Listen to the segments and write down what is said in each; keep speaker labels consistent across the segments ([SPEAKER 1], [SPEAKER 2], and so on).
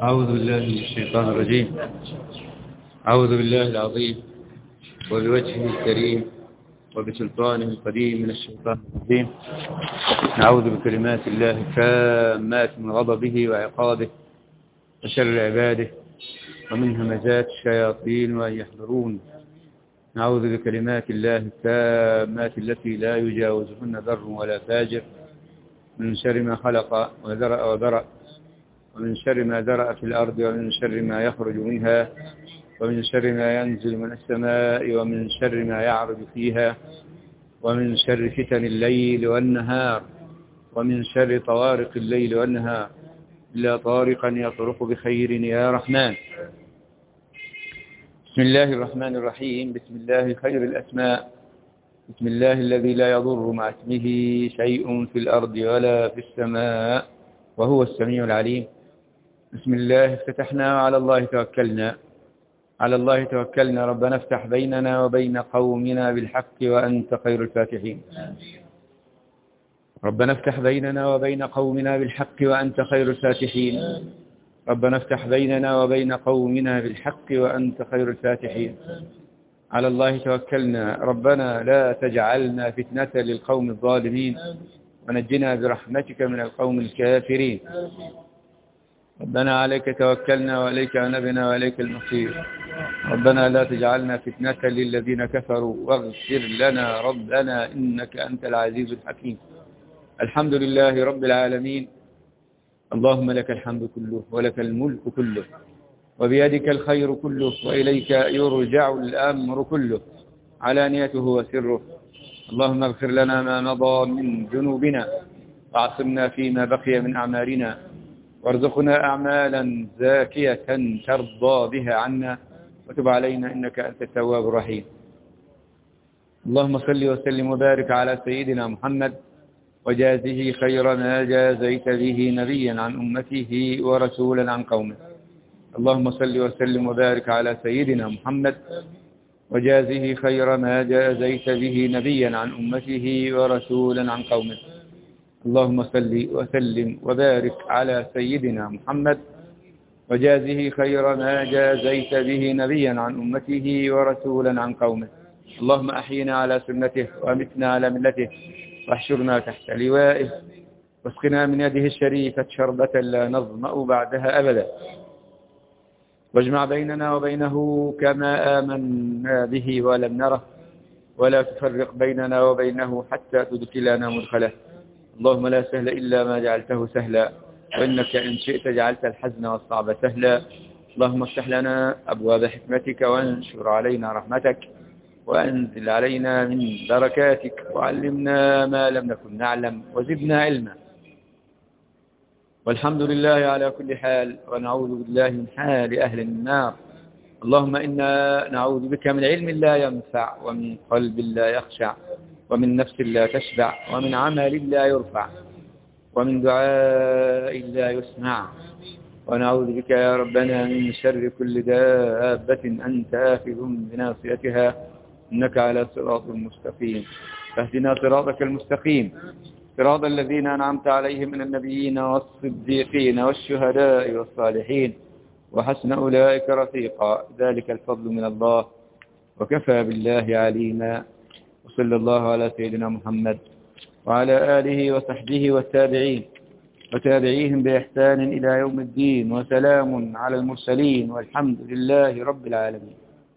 [SPEAKER 1] أعوذ بالله من الشيطان الرجيم. أعوذ بالله العظيم وبوجهه الكريم وبسلطانه القديم من الشيطان الرجيم. نعوذ بكلمات الله التامات من غضبه وعقابه وشر عباده ومن همزات الشياطين وأن يحضرون. نعوذ بكلمات الله التامات التي لا يجاوزهن بر ولا فاجر، من شر ما خلق وذرأ وبرأ، ومن شر ما ذرأ في الأرض، ومن شر ما يخرج منها، ومن شر ما ينزل من السماء، ومن شر ما يعرج فيها، ومن شر فتن الليل والنهار، ومن شر طوارق الليل والنهار، إلا طارقا يطرق بخير يا رحمن. بسم الله الرحمن الرحيم. بسم الله خير الأسماء. بسم الله الذي لا يضر مع اسمه شيء في الأرض ولا في السماء وهو السميع العليم. بسم الله افتتحنا وعلى الله توكلنا. على الله توكلنا. ربنا افتح بيننا وبين قومنا بالحق وأنت خير الفاتحين. ربنا افتح بيننا وبين قومنا بالحق وأنت خير الفاتحين. ربنا افتح بيننا وبين قومنا بالحق وأنت خير الفاتحين. على الله توكلنا. ربنا لا تجعلنا فتنة للقوم الظالمين ونجنا برحمتك من القوم الكافرين. ربنا عليك توكلنا وإليك أنبنا وإليك المصير. ربنا لا تجعلنا فتنة للذين كفروا واغفر لنا ربنا إنك أنت العزيز الحكيم. الحمد لله رب العالمين. اللهم لك الحمد كله ولك الملك كله وبيدك الخير كله وإليك يرجع الأمر كله علانيته وسره. اللهم اغفر لنا ما مضى من ذنوبنا وعصمنا فيما بقي من أعمالنا وارزقنا أعمالا زاكية ترضى بها عنا وتب علينا إنك أنت التواب الرحيم. اللهم صل وسلم وبارك على سيدنا محمد وجازه خير ما جازيت به نبيا عن أمته ورسولا عن قومه. اللهم صل وسلم وبارك على سيدنا محمد وجازه خير ما جازيت به نبيا عن أمته ورسولا عن قومه. اللهم صل وسلم وبارك على سيدنا محمد وجازه خير ما جازيت به نبيا عن أمته ورسولا عن قومه. اللهم أحينا على سنته وأمتنا على ملته واحشرنا تحت لوائه واسقنا من يده الشريفة شربة لا نظمأ بعدها أبدا، واجمع بيننا وبينه كما آمنا به ولم نره، ولا تفرق بيننا وبينه حتى تدخلنا مدخله. اللهم لا سهل إلا ما جعلته سهلا، وإنك إن شئت جعلت الحزن والصعب سهلا. اللهم افتح لنا أبواب حكمتك وانشر علينا رحمتك وأنزل علينا من بركاتك وعلمنا ما لم نكن نعلم وزدنا علما. والحمد لله على كل حال، ونعوذ بالله من حال أهل النار. اللهم إنا نعوذ بك من علم لا ينفع ومن قلب لا يخشع ومن نفس لا تشبع ومن عمل لا يرفع ومن دعاء لا يسمع. ونعوذ بك يا ربنا من شر كل دابة أنت آخذ بناصيتها إنك على صراط مستقيم. فاهدنا صراطك المستقيم، صراط الذين أنعمت عليهم من النبيين والصديقين والشهداء والصالحين وحسن أولئك رفيقا. ذلك الفضل من الله وكفى بالله عليما. وصلى الله على سيدنا محمد وعلى آله وصحبه والتابعين وتابعيهم بإحسان إلى يوم الدين، وسلام على المرسلين والحمد لله رب العالمين.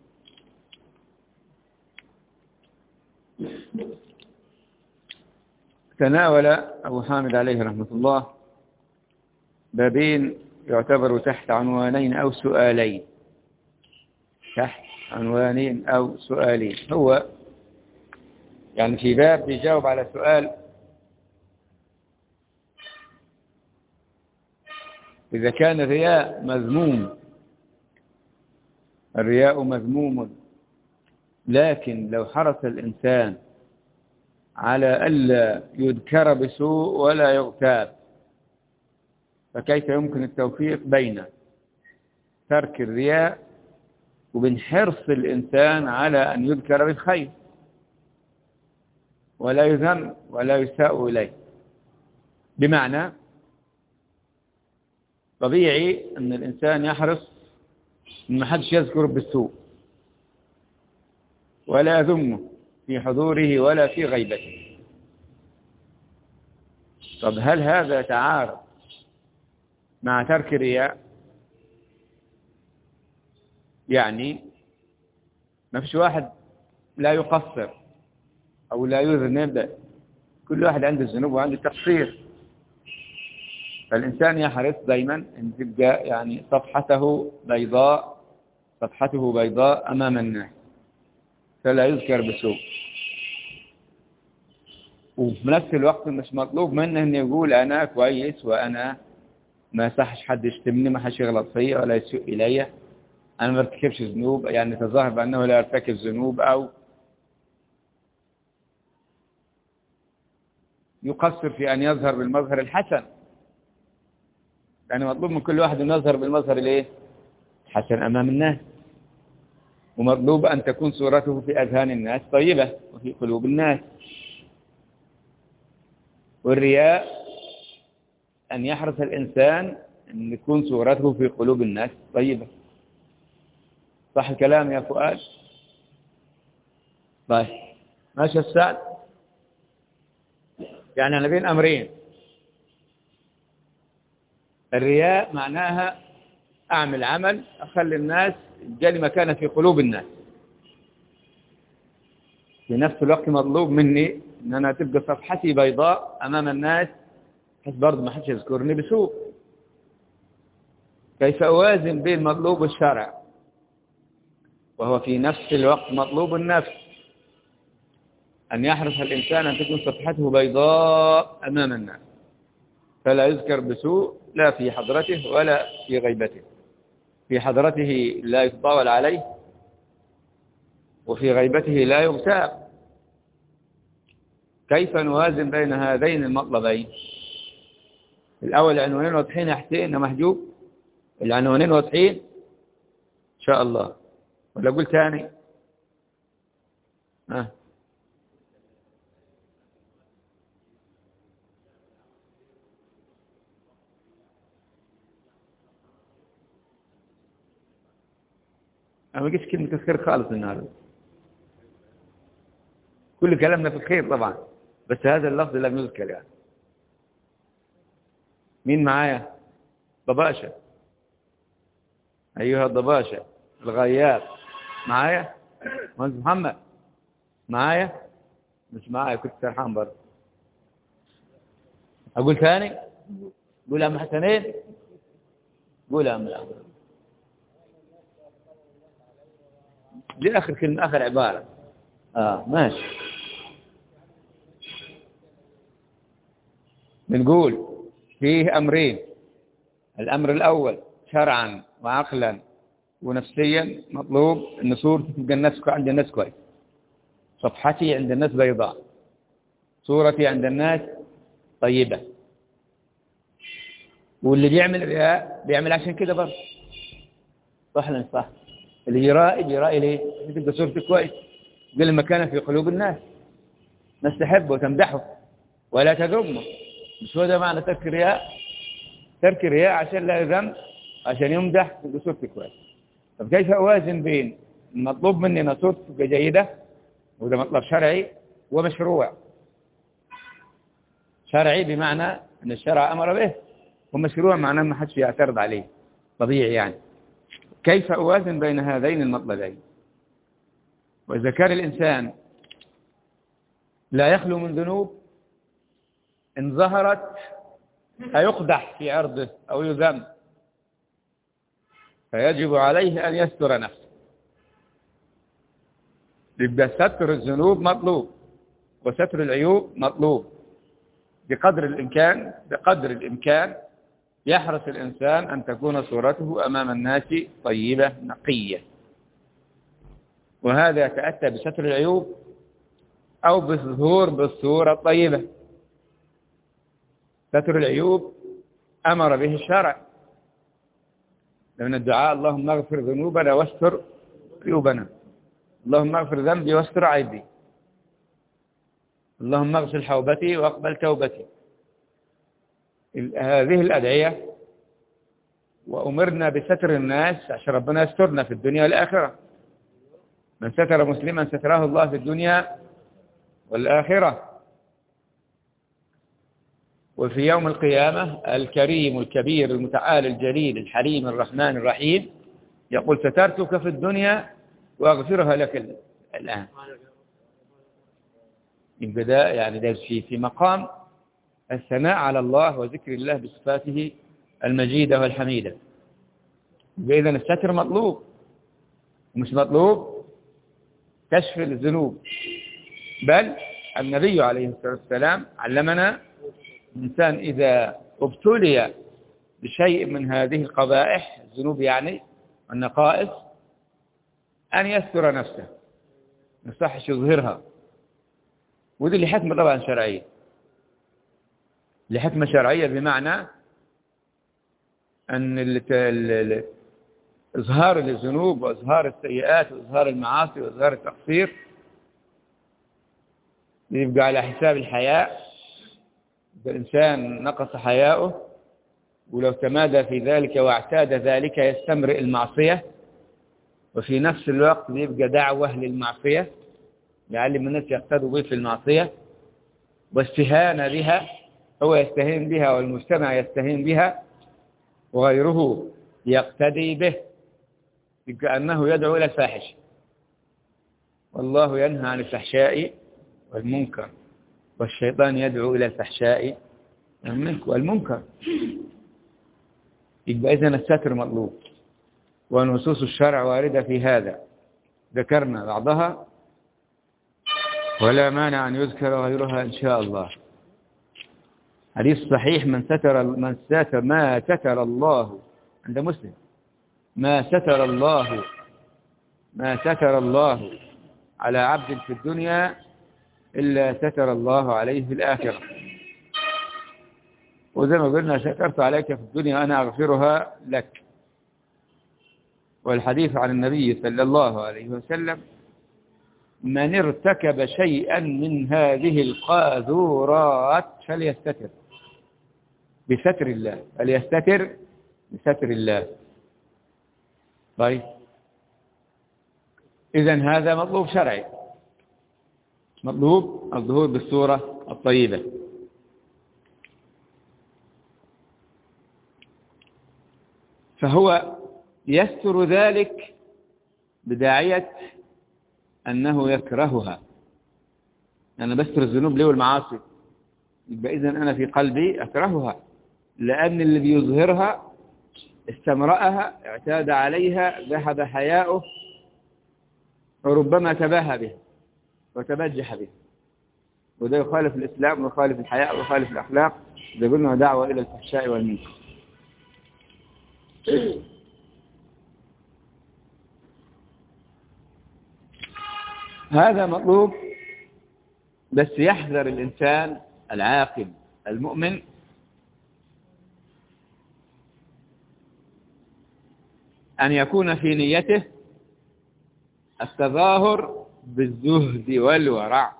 [SPEAKER 1] تناول أبو حامد عليه رحمة الله بابين يعتبروا تحت عنوانين أو سؤالين. تحت عنوانين أو سؤالين. هو يعني في باب بيجاوب على سؤال: إذا كان الرياء مذموم، الرياء مذموم، لكن لو حرص الإنسان على ألا يذكر بسوء ولا يغتاب، فكيف يمكن التوفيق بين ترك الرياء وبين حرص الإنسان على أن يذكر بالخير ولا يذم ولا يساء إليه؟ بمعنى طبيعي أن الإنسان يحرص أن ما حدش يذكر بالسوء ولا يذمه في حضوره ولا في غيبته. طب هل هذا تعارض مع ترك الرياء؟ يعني ما فيش واحد لا يقصر أو لا يذنب، كل واحد عنده الذنوب وعنده التقصير. فالإنسان يحرص دايما أن تبقى يعني صفحته بيضاء أمام الناس، فلا يذكر بسوء. وفي نفس الوقت مش مطلوب منه أن يقول أنا كويس وأنا ما صحش حد يشتمني، ما حدش يغلط فيا ولا يسوء إلي، أنا ما ارتكبش ذنوب، يعني تظاهر بأنه لا يرتكب ذنوب أو يقصر في أن يظهر بالمظهر الحسن. يعني مطلوب من كل واحد أن يظهر بالمظهر الايه؟ الحسن أمام الناس، ومطلوب أن تكون صورته في أذهان الناس طيبة وفي قلوب الناس. والرياء أن يحرص الإنسان أن يكون صورته في قلوب الناس طيبة. صح الكلام يا فؤاد؟ طيب ماشي السعد. يعني أنا بين أمرين، الرياء معناها أعمل عمل أخلي الناس جالي مكانة في قلوب الناس، في نفس الوقت مطلوب مني أن أنا تبقى صفحتي بيضاء أمام الناس، بحيث برضه ما حدش يذكرني بسوء. كيف أوازن بين مطلوب الشرع وهو في نفس الوقت مطلوب النفس؟ أن يحرص الإنسان أن تكون صفحته بيضاء أمام الناس، فلا يذكر بسوء لا في حضرته ولا في غيبته. في حضرته لا يتطاول عليه، وفي غيبته لا يغتاب. كيف نوازن بين هذين المطلبين؟ الأول العنوانين واضحين يا حسين يا محجوب؟ العنوانين واضحين إن شاء الله ولا أقول تاني؟ أنا ما قلتش كلمة الخير خالص النهارده، كل كلامنا في الخير طبعا، بس هذا اللفظ لم يذكر. يعني مين معايا؟ ضباشة، أيها الضباشة الغياب معايا؟ مهندس محمد معايا؟ مش معايا، كنت سرحان برضه. أقول ثاني؟ قول يا أم حسنين، قول يا أم الأمر. دي آخر كلمة، آخر عبارة. ماشي. بنقول فيه أمرين، الأمر الأول شرعا وعقلا ونفسيا مطلوب أن صورتي تبقى الناس عند الناس كويس، صفحتي عند الناس بيضاء، صورتي عند الناس طيبة. واللي بيعمل رياء بيعمل عشان كده برضه، صح ولا مش صح؟ اللي يرائي ليه؟ تبقى صورته كويس، يقل مكانه في قلوب الناس، الناس تحبه وتمدحه ولا تذمه. مش هو ده معنى ترك الرياء؟ ترك الرياء عشان لا يذم، عشان يمدح تبقى صورته كويس. طب كيف أوازن بين المطلوب مني أن صورتي تبقى جيدة، وده مطلب شرعي ومشروع؟ شرعي بمعنى أن الشرع أمر به، ومشروع معناه ما حدش يعترض عليه، طبيعي يعني. كيف أوازن بين هذين المطلبين؟ وإذا كان الإنسان لا يخلو من ذنوب، إن ظهرت هيقدح في عرضه أو يذم، فيجب عليه أن يستر نفسه. يبقى ستر الذنوب مطلوب وستر العيوب مطلوب. بقدر الإمكان يحرص الإنسان أن تكون صورته أمام الناس طيبة نقية، وهذا يتأتى بستر العيوب أو بالظهور بالصورة الطيبة. ستر العيوب أمر به الشرع، لأن الدعاء اللهم اغفر ذنوبنا واستر عيوبنا، اللهم اغفر ذنبي واستر عيبي، اللهم اغسل حوبتي واقبل توبتي. هذه الأدعية وأمرنا بستر الناس عشان ربنا يسترنا في الدنيا والآخرة. من ستر مسلما ستره الله في الدنيا والآخرة. وفي يوم القيامة الكريم الكبير المتعال الجليل الحليم الرحمن الرحيم يقول سترتك في الدنيا وأغفرها لك الآن. يبقى ده يعني ده في مقام الثناء على الله وذكر الله بصفاته المجيدة والحميدة. إذا الستر مطلوب، مش مطلوب كشف الذنوب. بل النبي عليه الصلاة والسلام علمنا الإنسان إذا ابتلي بشيء من هذه القبائح الذنوب يعني النقائص أن يستر نفسه، ما يصحش يظهرها. ودي اللي حكمة طبعا شرعية، لحكمة شرعية بمعنى أن إظهار الذنوب وإظهار السيئات وإظهار المعاصي وإظهار التقصير يبقى على حساب الحياء. الإنسان نقص حياؤه، ولو تمادى في ذلك واعتاد ذلك يستمرئ المعصية، وفي نفس الوقت يبقى دعوة للمعصية يعلم الناس يقتدوا به في المعصية واستهانة بها، هو يستهين بها والمجتمع يستهين بها وغيره يقتدي به، كأنه يدعو إلى الفاحش. والله ينهى عن الفحشاء والمنكر والشيطان يدعو إلى الفحشاء والمنكر. يبقى إذن الستر مطلوب، ونصوص الشرع واردة في هذا ذكرنا بعضها ولا مانع أن يذكر غيرها إن شاء الله. حديث صحيح ما ستر الله عند مسلم، ما ستر الله على عبد في الدنيا إلا ستر الله عليه في الآخرة. وزي ما قلنا سترت عليك في الدنيا أنا أغفرها لك. والحديث عن النبي صلى الله عليه وسلم من ارتكب شيئا من هذه القاذورات فليستتر بستر الله، فليستتر بستر الله. طيب إذن هذا مطلوب شرعي، مطلوب الظهور بالصورة الطيبة. فهو يستر ذلك بداعية أنه يكرهها. أنا بستر الذنوب ليه والمعاصي؟ يبقى إذن أنا في قلبي أكرهها، لأن اللي بيظهرها استمرأها اعتاد عليها ذهب حياؤه وربما تباهى به وتبجح به، وده يخالف الإسلام ويخالف الحياء ويخالف الأخلاق. ده قلنا دعوة إلى الفحشاء والمنكر. هذا مطلوب، بس يحذر الإنسان العاقل المؤمن أن يكون في نيته التظاهر بالزهد والورع.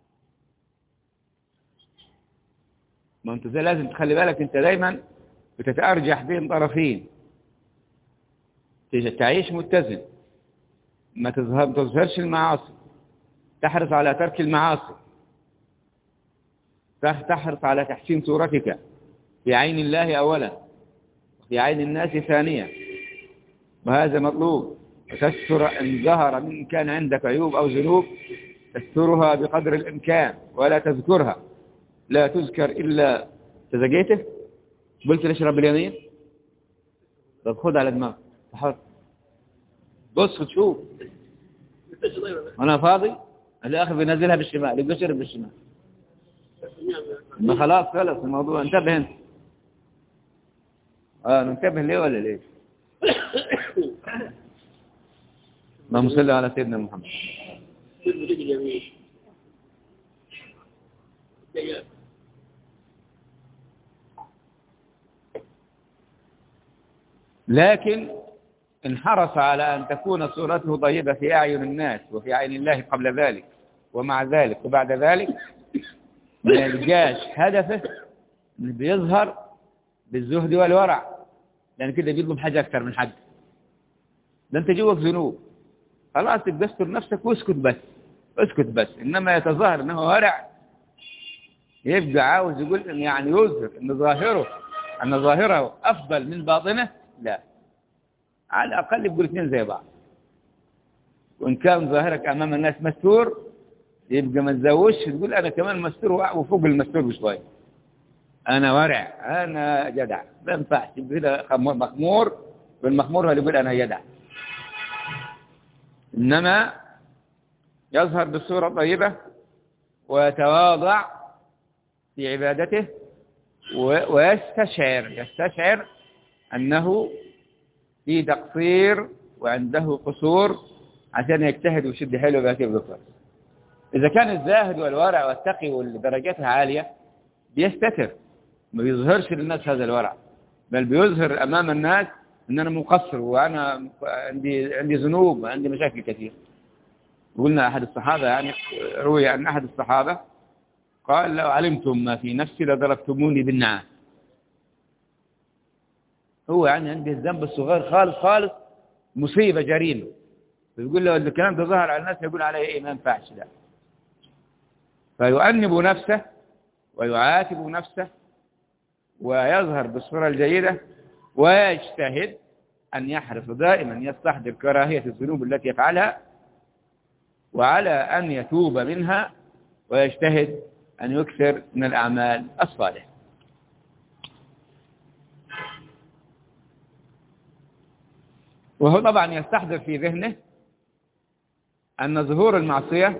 [SPEAKER 1] ما انت زي لازم تخلي بالك، انت دايما بتتأرجح بين طرفين، تعيش متزن، ما تظهرش المعاصي، تحرص على ترك المعاصي، تحرص على تحسين صورتك في عين الله أولا وفي عين الناس ثانيا، وهذا مطلوب. وتستر إن ظهر من كان عندك عيوب أو ذنوب تسترها بقدر الإمكان ولا تذكرها، لا تذكر إلا تزكيته. قلت ليش رب اليمين؟ طب خد على دماغك تحط بص تشوف أنا فاضي الآخر بينزلها بالشمال يبقى شرب بالشمال. ما خلاص خلص الموضوع، انتبه انت. ننتبه ليه ولا ليه؟ اللهم صل على سيدنا محمد. لكن إن حرص على أن تكون صورته طيبة في أعين الناس وفي عين الله قبل ذلك ومع ذلك وبعد ذلك، ما يلقاش هدفه إنه بيظهر بالزهد والورع، لأن كده بيطلب حاجة أكثر من حد. ده أنت جوك ذنوب، خلاص تبقى استر نفسك واسكت بس، اسكت بس. إنما يتظاهر أنه ورع، يبقى عاوز يقول إن يعني يظهر أن ظاهره أفضل من باطنه. لا، على الأقل يقول اثنين زي بعض. وإن كان ظاهرك أمام الناس مستور، يبقى ما تزوجش تقول أنا كمان مستور وفوق المستور بشوية، أنا ورع، أنا جدع. ما ينفعش كده مخمور، والمخمور هو اللي يقول أنا جدع. إنما يظهر بالصورة طيبة ويتواضع في عبادته، ويستشعر أنه في تقصير وعنده قصور، عشان يجتهد ويشد حيله ويأتي بذكر. إذا كان الزاهد والورع والتقي والدرجاتها عالية بيستتر، ما بيظهرش للناس هذا الورع، بل بيظهر أمام الناس أن أنا مقصر وأنا عندي ذنوب وعندي مشاكل كثير. قلنا أحد الصحابة، يعني روي عن أحد الصحابة قال: لو علمتم ما في نفسي لضربتموني بالنعال. هو يعني عنده الذنب الصغير خالص خالص، مصيبة جريمة، بيقول له الكلام ده ظهر على الناس يقول عليه إيه؟ ما ينفعش. لا، فيؤنب نفسه ويعاتب نفسه ويظهر بالصورة الجيدة، ويجتهد أن يحرص دائما يستحضر كراهية الذنوب التي يفعلها، وعلى أن يتوب منها، ويجتهد أن يكثر من الأعمال الصالحة. وهو طبعا يستحضر في ذهنه أن ظهور المعصية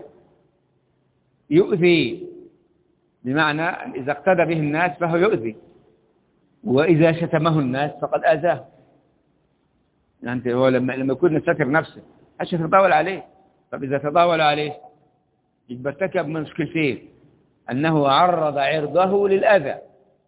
[SPEAKER 1] يؤذي، بمعنى إذا اقتدى به الناس فهو يؤذي، وإذا شتمه الناس فقد آذاه. يعني هو لما يكون ستر نفسه حش يتطاول عليه. طب إذا تطاول عليه يبقى ارتكب مشكلتين: أنه عرض عرضه للأذى،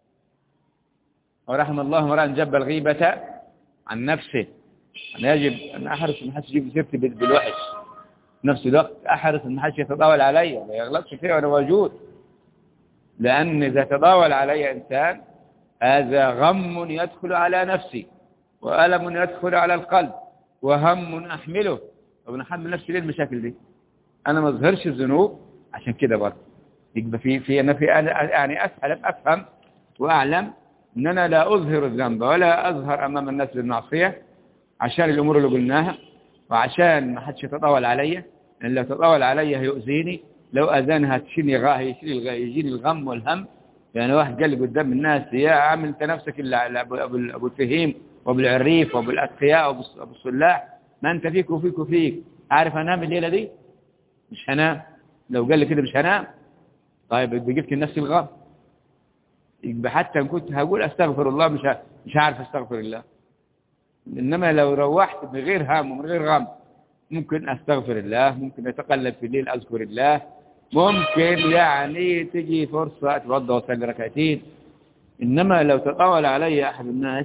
[SPEAKER 1] ورحم الله امرأ جب الغيبة عن نفسه. أنا يجب أن أحرص أن حدش يجيب سيرتي بالوحش، في نفس الوقت أحرص أن حدش يتطاول علي، ما يغلطش فيه وأنا موجود. لأن إذا تطاول علي إنسان هذا غم يدخل على نفسي، وألم يدخل على القلب، وهم أحمله. طب نحمل نفسي ليه المشاكل دي؟ أنا ما أظهرش الذنوب عشان كده برضه. يبقى أنا يعني أفهم وأعلم أن أنا لا أظهر الذنب ولا أظهر أمام الناس بالمعصية، عشان الأمور اللي قلناها، وعشان ما حدش يتطاول علي. لأن لو تطاول علي هيؤذيني، لو أذانها يجيني الغم والهم. يعني واحد قال لي قدام الناس: يا عم أنت نفسك إلا أبو الفهيم وأبو العريف وأبو الأتقياء وأبو الصلاح، ما أنت فيك وفيك وفيك، عارف أنام الليلة دي؟ مش هنام. لو قال لي كده مش هنام، طيب جبت لنفسي الغم. يبقى حتى إن كنت هقول أستغفر الله مش عارف أستغفر الله. إنما لو روحت من غير هم ومن غير غم، ممكن أستغفر الله، ممكن أتقلب في الليل أذكر الله، ممكن يعني تجي فرصة أتوضأ وأصلي ركعتين. إنما لو تطاول علي أحد الناس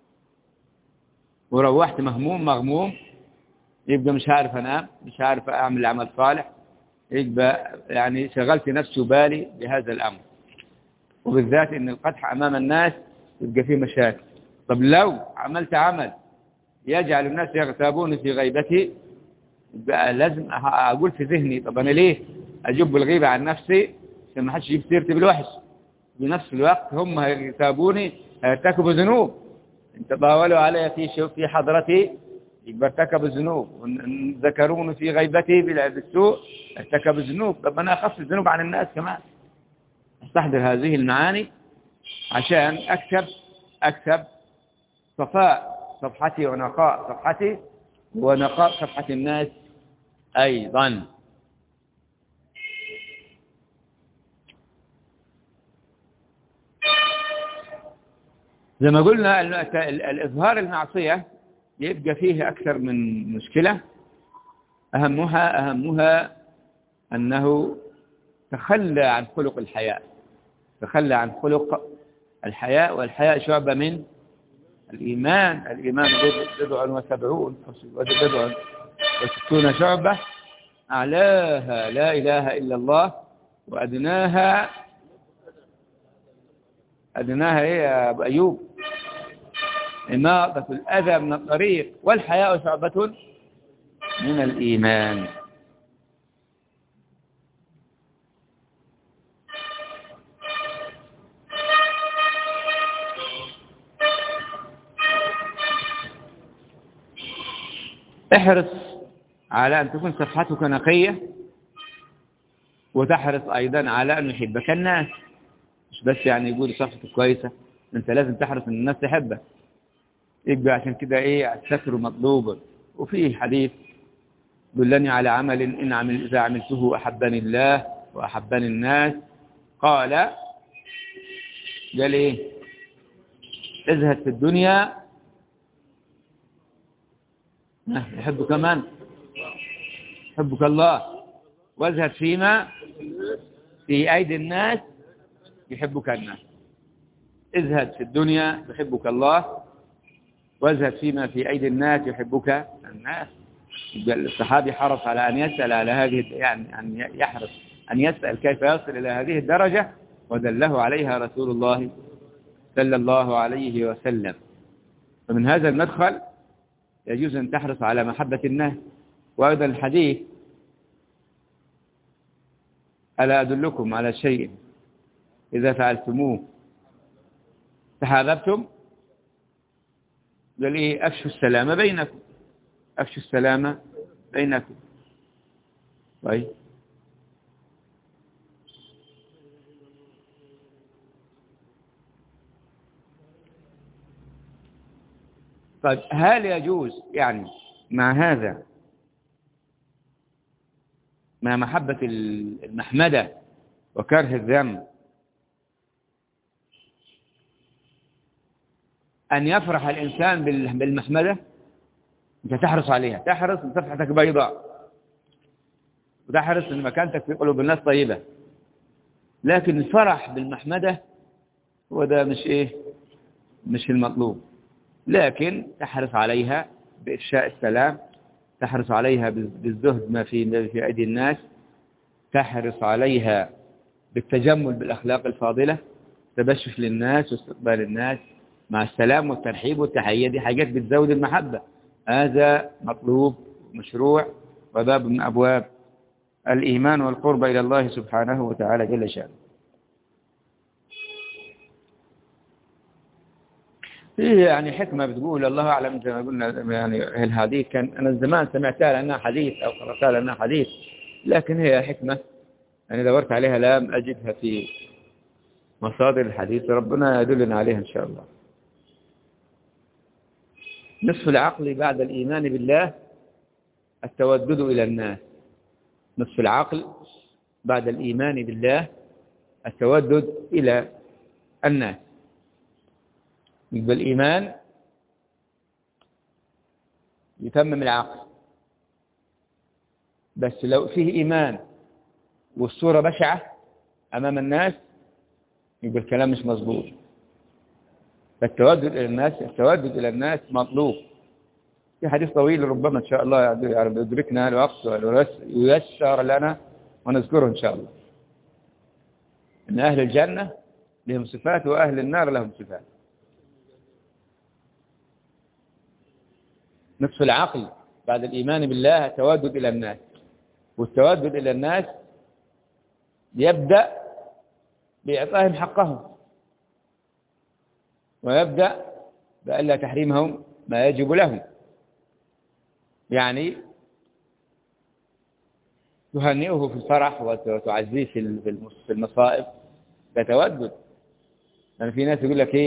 [SPEAKER 1] وروحت مغموم، يبقى مش عارف أنام، مش عارف أعمل عمل صالح، يبقى يعني شغلت نفسي وبالي بهذا الأمر. وبالذات إن القدح أمام الناس يبقى فيه مشاكل. طب لو عملت عمل يجعل الناس يغتابون في غيبتي، يبقى لازم أقول في ذهني: طب أنا ليه أجب الغيبة عن نفسي عشان ما حدش يجيب سيرتي بالوحش؟ بنفس الوقت هم هيغتابوني، هيرتكبوا ذنوب. إن تطاولوا علي في حضرتي يبقى ارتكبوا الذنوب، وإن ذكروني في غيبتي بالسوء ارتكبوا الذنوب. طب أنا أخف الذنوب عن الناس كمان. أستحضر هذه المعاني عشان أكسب صفاء صفحتي ونقاء صفحتي ونقاء صفحة الناس أيضا. زي ما قلنا الإظهار المعصية يبقى فيه أكثر من مشكلة. أهمها أنه تخلى عن خلق الحياء، تخلى عن خلق الحياء. والحياء شعبة من الإيمان 70 شعبة، أعلاها لا إله إلا الله، وأدناها إيه يا أبو أيوب؟ إماطة الأذى من الطريق، والحياء شعبة من الإيمان. احرص على أن تكون صفحتك نقية، وتحرص أيضا على أن يحبك الناس. مش بس يعني يقول صفحتك كويسة، أنت لازم تحرص أن الناس تحبك. يبقى عشان كده الستر مطلوب. وفيه حديث دلني على عمل إذا عملته أحبني الله وأحبني الناس. قال ازهد في الدنيا يحبك من؟ يحبك الله. وازهد فيما في أيدي الناس يحبك الناس. ازهد في الدنيا يحبك الله، وازهد فيما في أيدي الناس يحبك الناس. الصحابي حرص على أن يسأل على هذه، أن يحرص أن يسأل كيف يصل إلى هذه الدرجة، ودله عليها رسول الله صلى الله عليه وسلم. فمن هذا المدخل يجوز أن تحرص على محبة الناس. وأيضا الحديث ألا أدلكم على شيء إذا فعلتموه تحاببتم؟ قال أفشوا السلام بينكم. أفشوا السلام بينكم. طيب هل يجوز مع هذا، مع محبة المحمدة وكره الذم، أن يفرح الإنسان بالمحمدة؟ أنت تحرص عليها، تحرص أن صفحتك بيضاء، وتحرص أن مكانتك في قلوب الناس طيبة. لكن الفرح بالمحمدة هو ده مش المطلوب. لكن تحرص عليها بإفشاء السلام، تحرص عليها بالزهد ما في أيدي الناس، تحرص عليها بالتجمل بالأخلاق الفاضلة، تبشش للناس واستقبال الناس مع السلام والترحيب والتحية. دي حاجات بتزود المحبة. هذا مطلوب مشروع وباب من أبواب الإيمان والقرب إلى الله سبحانه وتعالى جل شأنه. فيه حكمة بتقول الله أعلم، زي ما قلنا الحديث كان أنا زمان سمعتها لأنها حديث أو قرأتها لأنها حديث، لكن هي حكمة دورت عليها لم أجدها في مصادر الحديث، ربنا يدلنا عليها إن شاء الله. نصف العقل بعد الإيمان بالله التودد إلى الناس. نصف العقل بعد الإيمان بالله التودد إلى الناس. يبقى الإيمان يتمم العقل، بس لو فيه إيمان والصورة بشعة أمام الناس يبقى الكلام مش مظبوط. فالتودد إلى الناس مطلوب. في حديث طويل ربما إن شاء الله يدركنا الوقت وييسر لنا ونذكره إن شاء الله، إن أهل الجنة لهم صفات وأهل النار لهم صفات. نصف العقل بعد الإيمان بالله التودد إلى الناس، والتودد إلى الناس يبدأ بإعطائهم حقهم، ويبدأ بألا تحريمهم ما يجب لهم. تهنئه في الفرح وتعزيه في المصائب، ده تودد. في ناس يقول لك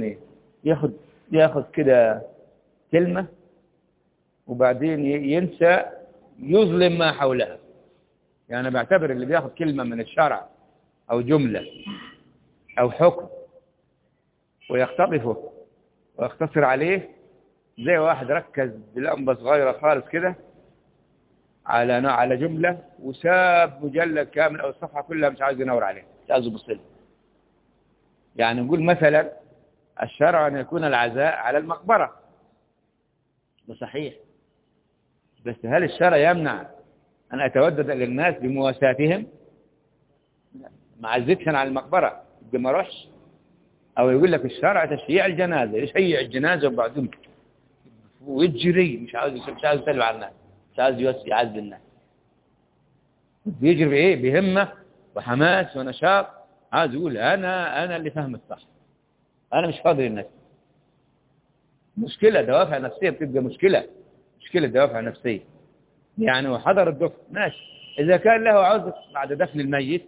[SPEAKER 1] ياخد كده كلمة وبعدين ينسى يظلم ما حولها. بعتبر اللي بياخد كلمة من الشرع أو جملة أو حكم ويختطفه ويختصر عليه، زي واحد ركز بالأنبة صغيرة خالص كده على جملة وساب مجلد كامل أو الصفحة كلها مش عايز ينور عليه، مش عايز يبص لها. نقول مثلا الشرع أن يكون العزاء على المقبرة، ده صحيح، بس هل الشرع يمنع أن أتودد للناس بمواساتهم؟ ما عزتش على المقبرة يبقى ما اروحش. أو يقول لك الشرع تشييع الجنازة، يشيع الجنازة وبعدين ويجري مش عاوز يسلم على الناس، مش عاوز يعذب الناس، بيجري بإيه؟ بهمة وحماس ونشاط، عاوز يقول أنا اللي فاهم الصح، أنا مش فاضي للناس. مشكلة دوافع نفسية، بتبقى مشكلة دوافع نفسية. يعني وحضر الدفن ماشي، إذا كان له عذر بعد دفن الميت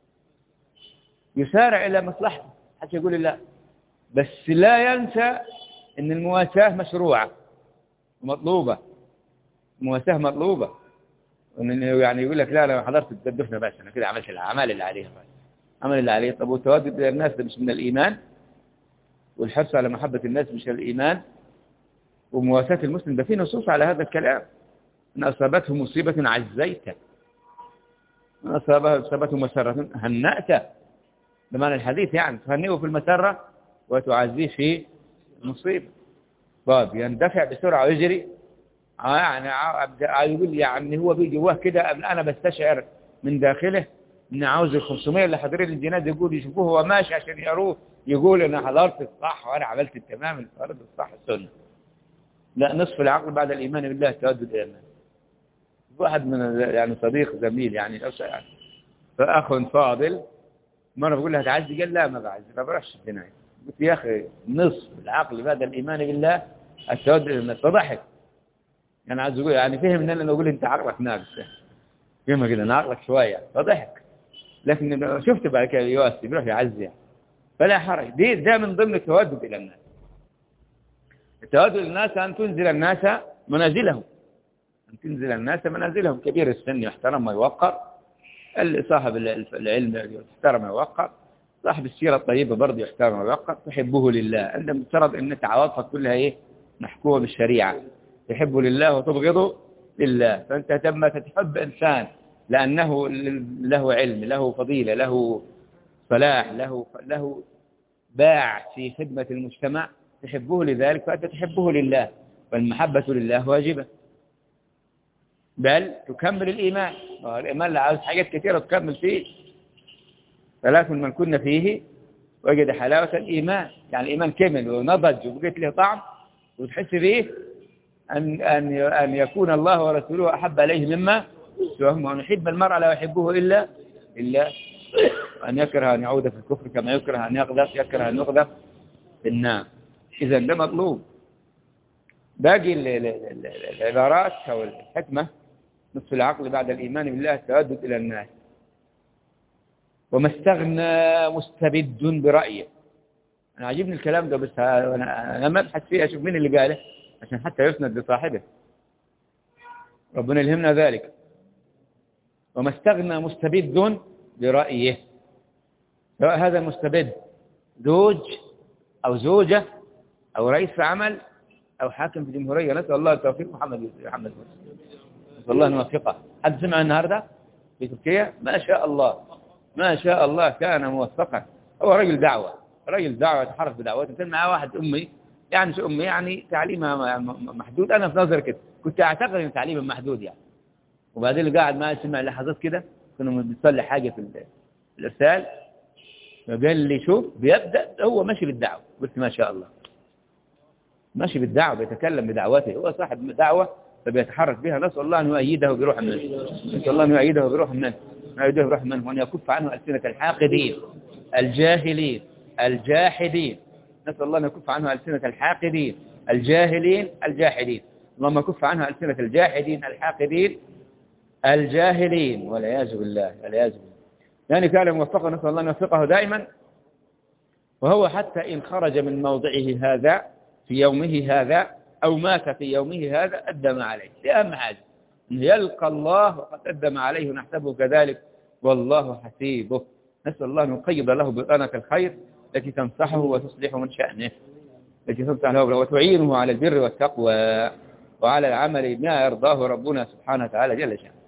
[SPEAKER 1] يسارع إلى مصلحته حتى يقول لا، بس لا ينسى أن المواساة مشروعة ومطلوبة، المواساة مطلوبة، يعني يقول لك لا أنا حضرت الدفن بس أنا كده عملت الأعمال اللي عليها، عمل اللي عليه. طب والتودد إلى الناس ده مش من الإيمان؟ والحرص على محبة الناس مش من الإيمان؟ ومواساة المسلم ده فيه نصوص على هذا الكلام، إن أصابته مصيبة عزيت، إن أصابته مسرة هنأت، بمعنى الحديث يعني تهنئه في المسرة وتعزيه في المصيبة. طيب يندفع بسرعة ويجري، يعني يقول يعني هو في جواه كده، أنا بستشعر من داخله إن عاوز ال 500 اللي حاضرين الجنازة يقول يشوفوه هو ماشي عشان يروه، يقول أنا حضرت الصح وأنا عملت التمام الفرض الصح السنة. لا، نصف العقل بعد الإيمان بالله التودد إلى الناس. واحد من يعني صديق زميل يعني فأخ فاضل مرة بقول له هتعزي؟ قال لا ما بعزي، ما بروحش الجناية. قلت يا أخي نصف العقل بعد الإيمان بالله التودد إلى الناس. فضحك، يعني عايز يقول يعني فهم ان انا لو اقول انت عقلك ناقص، فهمها كده انا عقلك شويه، فضحك. لكن شفت بعد كده يواسي بيروح يعزي، فلا حرج. ده من ضمن التودد الى الناس. التودد الى الناس ان تنزل الناس منازلهم، ان تنزل الناس منازلهم. كبير السن يحترم ويوقر، صاحب العلم يحترم ويوقر، صاحب السيره الطيبه برضه يحترم ويوقر. تحبه لله، انت مفترض ان تعاطفك كلها ايه؟ محكومه بالشريعه. تحبه لله وتبغضه لله. فأنت تم تتحب إنسان لأنه له علم، له فضيلة، له صلاح، له باع في خدمة المجتمع، تحبه لذلك، فأنت تحبه لله. والمحبة لله واجبة، بل تكمل الإيمان. الإيمان لا عاوز حاجات كثيرة تكمل فيه. ثلاث من كنا فيه وجد حلاوة الإيمان، يعني الإيمان كمل ونضج وبقيت له طعم وتحس فيه أن يكون الله ورسوله أحب عليه مما سواهم، وأن يحب المرء لا يحبه إلا وأن يكره أن يعود في الكفر كما يكره أن يقذف في النار. إذا ده مطلوب. باقي العبارات أو الحكمة: نصف العقل بعد الإيمان بالله التودد إلى الناس. وما استغنى مستبد برأيه. أنا عجبني الكلام ده، بس أنا ما أبحث فيه أشوف مين اللي قاله عشان حتى يسند لصاحبه، ربنا يلهمنا ذلك. وما استغنى مستبد برأيه، سواء هذا المستبد زوج أو زوجة أو رئيس عمل أو حاكم في جمهورية، نسأل الله التوفيق. محمد مرسي نسأل الله أن يوفقه. حد سمع النهاردة في تركيا؟ ما شاء الله كان موفقا. هو رجل دعوة يتحرك بدعوته. كان معاه واحد أمي، يعني شو أمي يعني تعليمها محدود. أنا في نظري كده كنت أعتقد أن تعليمها محدود يعني. وبعدين اللي قاعد معي سمع لحظات كده، كنا بنصلي حاجة في الإرسال، فقال لي شوف بيبدأ هو ماشي بالدعوة. قلت ما شاء الله، ماشي بالدعوة، بيتكلم بدعوته، هو صاحب دعوة فبيتحرك بها. نسأل الله أن يؤيده بروح منه، نسأل الله أن يؤيده بروح منه، وأن يكف عنه ألسنة الحاقدين الجاهلين الجاحدين. نسأل الله أن يكف عنه ألسنة الحاقدين الجاهلين الجاحدين. اللهم كف عنه ألسنة الجاحدين الحاقدين الجاهلين، والعياذ بالله. يعني كان موفقا، نسأل الله أن يوفقه دائما. وهو حتى إن خرج من موضعه هذا في يومه هذا أو مات في يومه هذا أدى ما عليه. لأهم حاجة أن يلقى الله وقد أدى ما عليه، ونحسبه كذلك والله حسيبه. نسأل الله أن يقيض له بطانة الخير التي تنصحه وتصلح من شأنه، التي تنصح له وتعينه على البر والتقوى وعلى العمل بما يرضاه ربنا سبحانه وتعالى جل شأنه.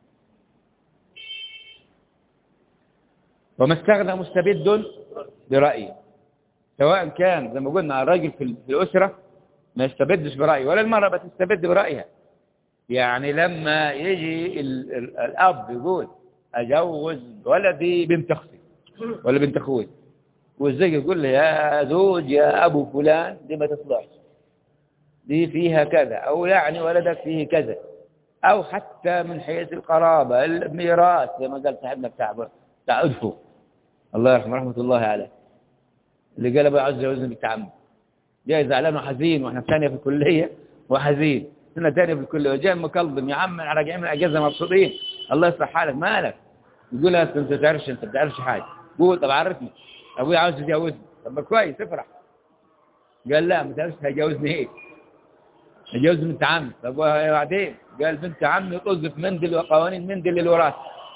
[SPEAKER 1] وما استغنى مستبد برأيه، سواء كان زي ما قلنا الراجل في الأسرة ما يستبدش برأيه، ولا المرأة بتستبد برأيها. يعني لما يجي الأب يقول أجوز ولدي بنت أختي ولا بنت أخوي، والزوج يقول له يا زوج يا أبو فلان دي ما تصلحش، دي فيها كذا، أو يعني ولدك فيه كذا، أو حتى من حيث القرابة الميراث زي ما قال صاحبنا بتاع أدفو الله يرحمه رحمة الله عليه، اللي قال أبو عز وجل بالتعمد، جاي زعلان وحزين وإحنا ثانية في الكلية وحزين، سنة ثانية في الكلية وجاي مكلضم يا عم راجعين من أجازة مبسوطين الله يصلح حالك مالك، يقول له أنت ما بتعرفش حاجة، قول طب عرفني أبوي عاوز يتجوزني، طب كويس افرح، قال لا ما تعرفش هيجوزني إيه، هيجوزني بنت عمي، طب وبعدين قال بنت عمي طز في مندل وقوانين مندل للوراث،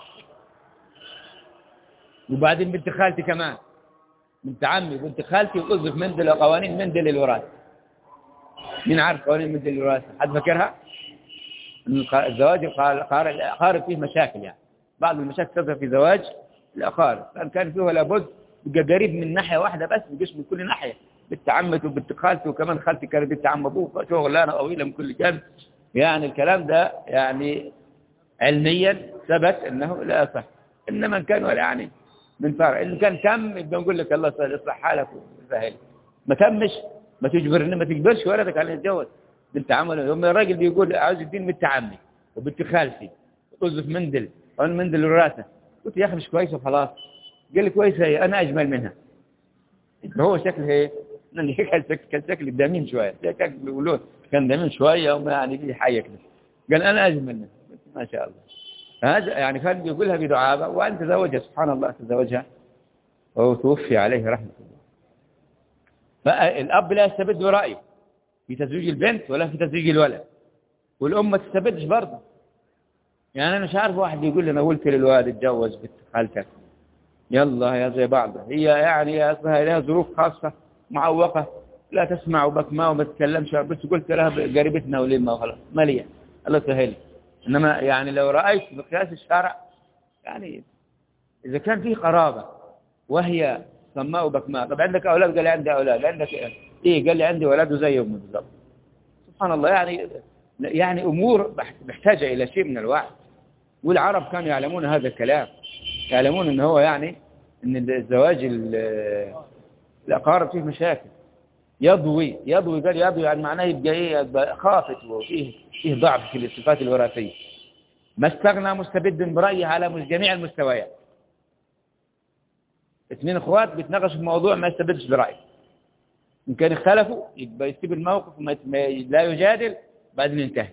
[SPEAKER 1] وبعدين بنت خالتي كمان، بنت عمي بنت خالتي وطز في مندل وقوانين مندل للوراث. مين عارف قوانين مندل للوراث؟ حد فاكرها؟ الزواج الأقارب فيه مشاكل، يعني بعض المشاكل تظهر في زواج الأقارب، كان فيه لابد يبقى قريب من ناحية واحدة بس، مش من كل ناحية، بنت عمته وبنت خالته وكمان خالتي كانت بنت عم أبوه، شغلانة طويلة من كل جانب، يعني الكلام ده يعني علميا ثبت أنه لا يصح، إنما كان ولا يعني من فرع، إن كان تم يبقى نقول لك الله يصلح حالك ويسهل، ما تمش ما تجبرش ولدك على يتجوز بنت عمله، يوم الراجل بيقول عاوز الدين بنت عمي وبنت خالتي وطز في مندل وأنا مندل وراسه، قلت يا أخي مش كويس وخلاص، قال لي كويسة هي أنا أجمل منها، هو شكله هي كان شكل دميم شوية، كان دميم شوية وما يعني فيه حية كده، قال أنا أجمل منها، ما شاء الله، هذا يعني كان يقولها بدعابة، وأن تزوجها سبحان الله تزوجها وهو توفي عليه رحمة الله. فالأب لا يستبد برأيه في تزويج البنت ولا في تزويج الولد، والأم ما تستبدش برضه، يعني أنا مش عارف واحد يقول لي أنا قلت للوالد اتجوز بنت خالتك، يلا يا زي بعض، هي يعني أصلها لها ظروف خاصة معوقة لا تسمع وبكما وما تتكلمش، بس قلت لها قريبتنا ولما وخلاص مالية الله سهل، إنما يعني لو رأيت بقياس الشرع يعني إذا كان فيه قرابة وهي سماء وبكماء، طب عندك أولاد قال لي عندي أولاد، عندك إيه قال لي عندي ولاد وزي أمي بالضبط، سبحان الله، يعني أمور محتاجة إلى شيء من الوعي، والعرب كانوا يعلمون هذا الكلام، يعلمون إن هو يعني إن الزواج الأقارب فيه مشاكل، يضوي قال يضوي يعني معناه يبقى إيه، يبقى خافت وفيه ضعف في الصفات الوراثية، ما استغنى مستبد برأيه على جميع المستويات، اثنين اخوات بيتناقشوا في موضوع ما يستبدش برأيه، إن كان اختلفوا يبقى يسيب الموقف لا يجادل بعدين ينتهي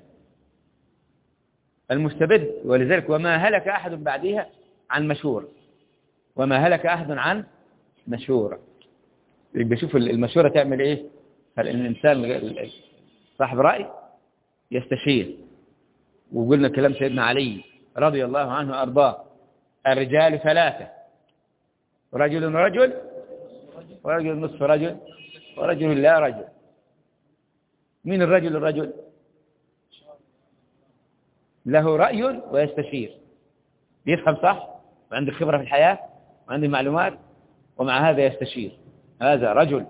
[SPEAKER 1] المستبد، ولذلك وما هلك أحد بعدها عن مشورة، وما هلك أحد عن مشورة، يبقى شوف المشورة تعمل إيه، الإنسان صاحب رأي يستشير، وقلنا كلام سيدنا علي رضي الله عنه وأرضاه الرجال ثلاثة، رجل ورجل نصف رجل ورجل لا رجل، مين الرجل له رأي ويستشير، يفهم صح وعنده خبرة في الحياة وعنده معلومات ومع هذا يستشير، هذا رجل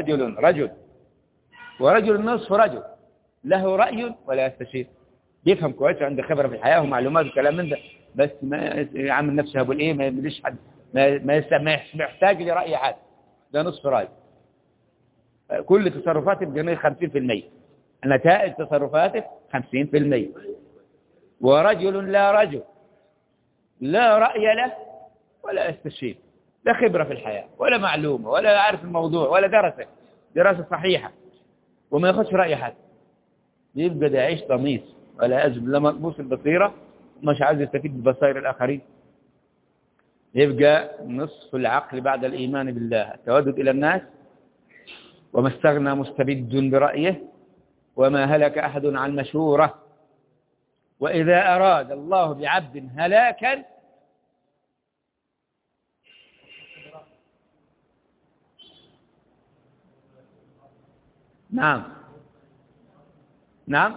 [SPEAKER 1] ورجل نصف رجل له رأي ولا يستشير، يفهم كويس وعنده خبرة في الحياة ومعلومات وكلام من ده، بس ما يعمل نفسه أبو الإيه، ما يمليش حد، ما يحتاج لرأي حد، ده نصف رأي، كل تصرفاته بجميع 50%، نتائج تصرفاته 50%، ورجل لا رأي له ولا يستشير، لا خبرة في الحياة ولا معلومة ولا عارف الموضوع ولا دراسة صحيحة، وما ياخدش رأي حد، يبقى ده يعيش طميس ولا أزم، لا مطموس البصيرة مش عايز يستفيد ببصائر الآخرين، يبقى نصف العقل بعد الإيمان بالله التودد إلى الناس، وما استغنى مستبد برأيه، وما هلك أحد عن مشورة، وإذا أراد الله بعبد هلاكا نعم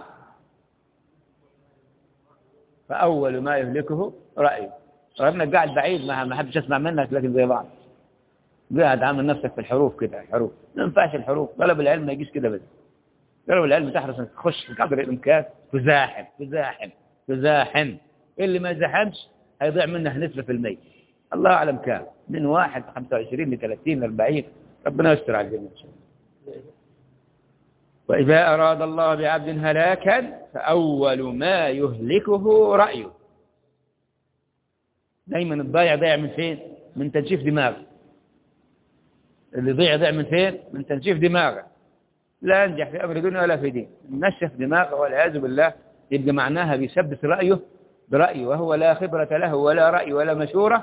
[SPEAKER 1] فأول ما يهلكه رأيه، رغم قاعد بعيد ما حدش يسمع منك، لكن زي بعض قاعد عامل نفسك في الحروف كده، الحروف ما ينفعش، الحروف طلب العلم ما يجيش كده بس، طلب العلم تحرص انك تخش بقدر الامكان تزاحم اللي ما يزاحمش هيضيع منه نسبة في المية، الله أعلم كام، من 1 ل 25 ل 30 ل 40. ربنا يستر على الجميع. وإذا أراد الله بعبد هلاكا فأول ما يهلكه رأيه. دايما الضايع ضايع من فين؟ من تنشيف دماغه. اللي ضيع من فين؟ من تنشيف دماغه. لا ينجح في أمر دنيا ولا في دين. نشف دماغه والعياذ بالله، يبقى معناها بيثبت رأيه برأيه، وهو لا خبرة له ولا رأي ولا مشورة،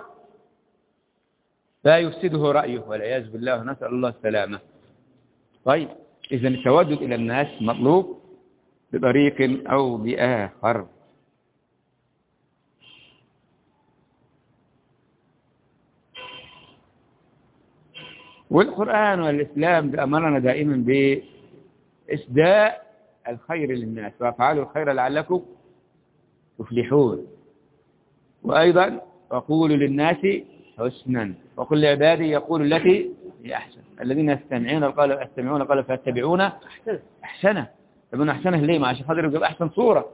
[SPEAKER 1] لا يفسده رأيه والعياذ بالله، نسأل الله السلامة. طيب، إذا التودد إلى الناس مطلوب بطريق أو بآخر. والقرآن والإسلام أمرنا دائما بإسداء الخير للناس، وافعلوا الخير لعلكم تفلحون. وأيضا وقولوا للناس حسنا وقل لعبادي يقول التي هي أحسن. الذين يستمعون القول فيتبعون أحسنه. يقولون أحسنه ليه؟ ما عشان خاطر يبقى أحسن صورة.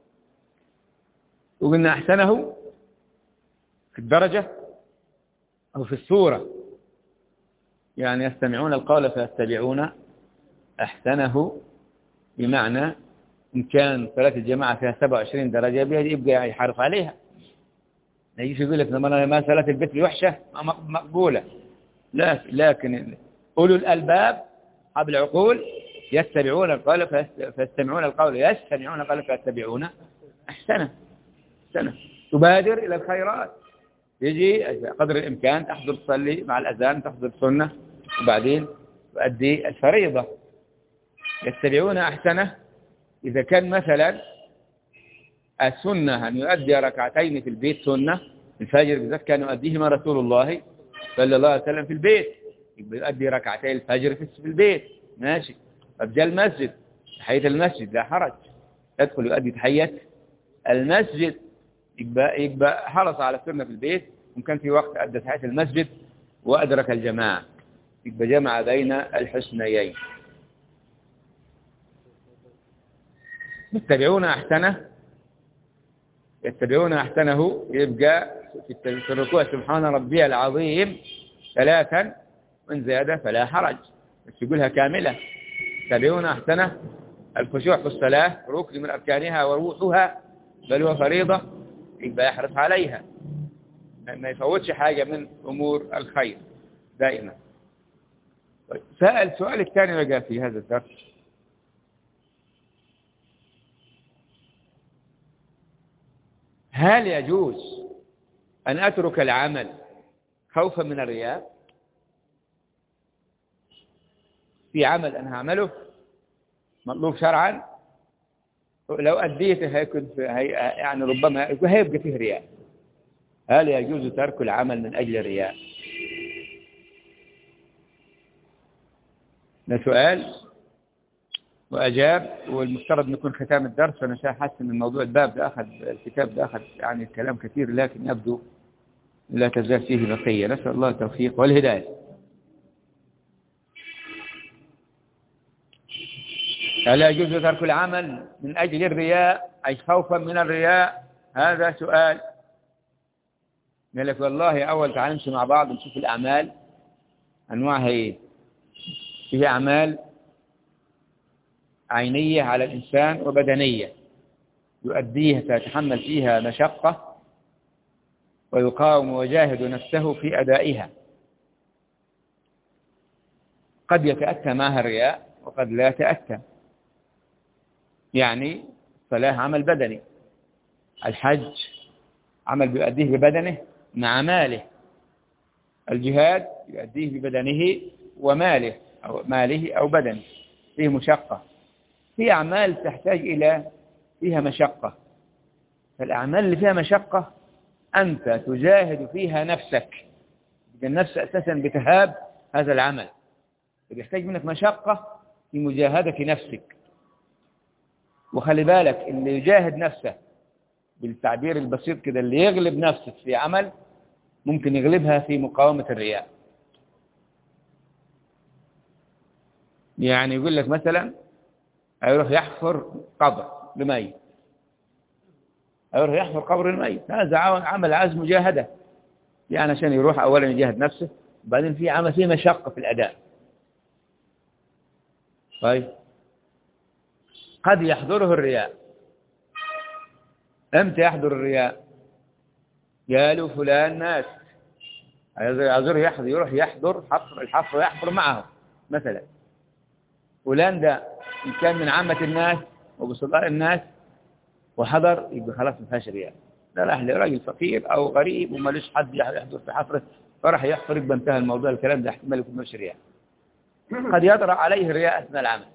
[SPEAKER 1] وقلنا أحسنه في الدرجة أو في الصورة، يعني يستمعون القول فيتبعون أحسنه، بمعنى إن كان صلاة الجماعة فيها 27 درجة يبقى يحرف عليها. ما يجيش يقول لك ما صلاة البيت وحشة مقبولة. لكن أولو الألباب أصحاب العقول يستمعون القول فيستمعون القول يستمعون القول فيتبعون أحسنه. تبادر إلى الخيرات، يجي قدر الإمكان تحضر تصلي مع الأذان، تحضر السنة، وبعدين تؤدي الفريضة. يتبعون أحسنه. إذا كان مثلا السنة أن يؤدي ركعتين في البيت سنة، الفجر بالذات كان يؤديهما رسول الله صلى الله عليه وسلم في البيت، يبقى يؤدي ركعتي الفجر في البيت، ماشي. طب جاء المسجد، تحية المسجد لا حرج، يدخل يؤدي تحية المسجد، يبقى حرص على السنة في البيت، وكان في وقت أدى تحية المسجد وأدرك الجماعة، يبقى جمع بين الحسنيين. يتبعون أحسنه، يبقى في الركوع سبحان ربي العظيم 3 وإن زيادة فلا حرج، بس يقولها كاملة. يتبعون أحسنه. الخشوع في الصلاة ركن من أركانها وروحها، بل هو فريضة، يبقى يحرص عليها، ما يفوتش حاجة من أمور الخير دائما. سأل سؤال الثاني بقى في هذا الدرس: هل يجوز أن أترك العمل خوفا من الرياء؟ في عمل أنا هعمله مطلوب شرعا، لو أديته هيكون يعني ربما هيبقى فيه رياء، هل يجوز ترك العمل من أجل الرياء؟ ده سؤال وأجاب، والمفترض نكون ختام الدرس، وأنا حاسس إن الموضوع الكتاب ده أخذ يعني الكلام كثير، لكن يبدو لا تزال فيه بقية. نسأل الله التوفيق والهداية. هل يجوز ترك العمل من أجل الرياء أي خوفا من الرياء؟ هذا سؤال. قال لك والله أول تعال نمشي مع بعض نشوف الأعمال أنواعها إيه. فيها أعمال عينية على الإنسان وبدنية يؤديها فيتحمل فيها مشقة ويقاوم ويجاهد نفسه في أدائها، قد يتأتى معها الرياء وقد لا يتأتى. يعني الصلاة عمل بدني، الحج عمل بيؤديه ببدنه مع ماله، الجهاد يؤديه ببدنه وماله أو بدنه، فيه مشقة. في أعمال تحتاج إلى فيها مشقة، فالأعمال اللي فيها مشقة أنت تجاهد فيها نفسك، النفس أساسا بتهاب هذا العمل، يحتاج منك مشقة في مجاهدة نفسك. وخلي بالك اللي يجاهد نفسه بالتعبير البسيط كده، اللي يغلب نفسه في عمل ممكن يغلبها في مقاومة الرياء. يعني يقول لك مثلا هيروح يحفر قبر لميت، هيروح يحفر قبر الميت، هذا عمل عايز مجاهدة، يعني عشان يروح أولا يجاهد نفسه، وبعدين في عمل فيه مشقة في الأداء. طيب قد يحضره الرياء. امتى يحضر الرياء؟ قالوا فلان ناس يعذر يحضر، يروح يحضر الحفر يحفر معه مثلا. فلان ده إن كان من عامة الناس وبصدار الناس وحضر، يبقى خلاص ما فيهاش رياء. ده راح لراجل فقير أو غريب ومالوش حد يحضر في حفره، فراح يحفر، يبقى انتهى الموضوع. الكلام ده احتمال يكون مش رياء. قد يطرأ عليه الرياء أثناء العمل.